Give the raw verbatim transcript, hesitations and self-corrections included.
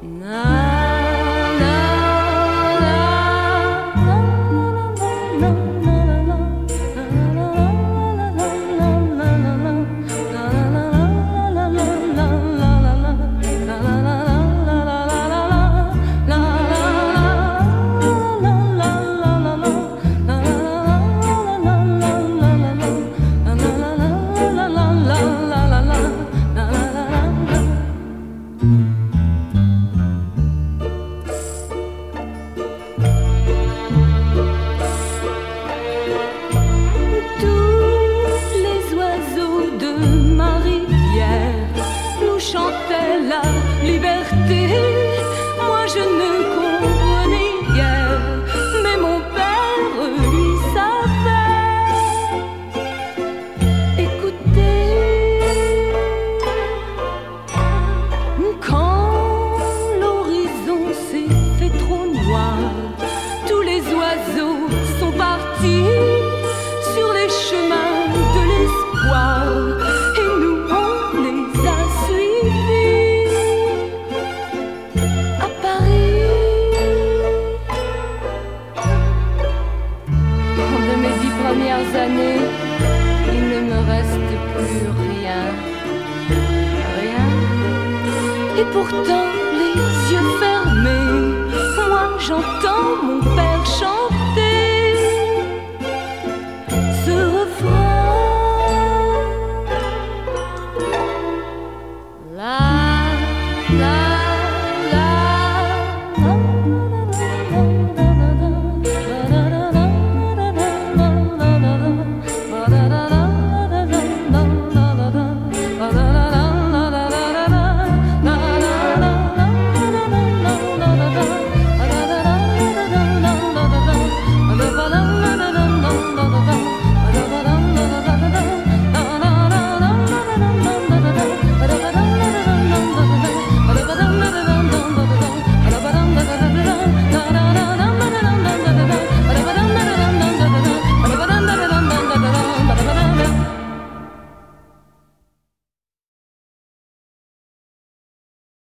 Chantait la liberté, moi je ne comprenais guère, mais mon père lui savait. Écoutez, quand l'horizon s'est fait trop noir, tous les oiseaux sont partis sur les chemins de l'espoir. Premières années, il ne me reste plus rien, rien. Et pourtant, les yeux fermés, moi j'entends mon père chanter.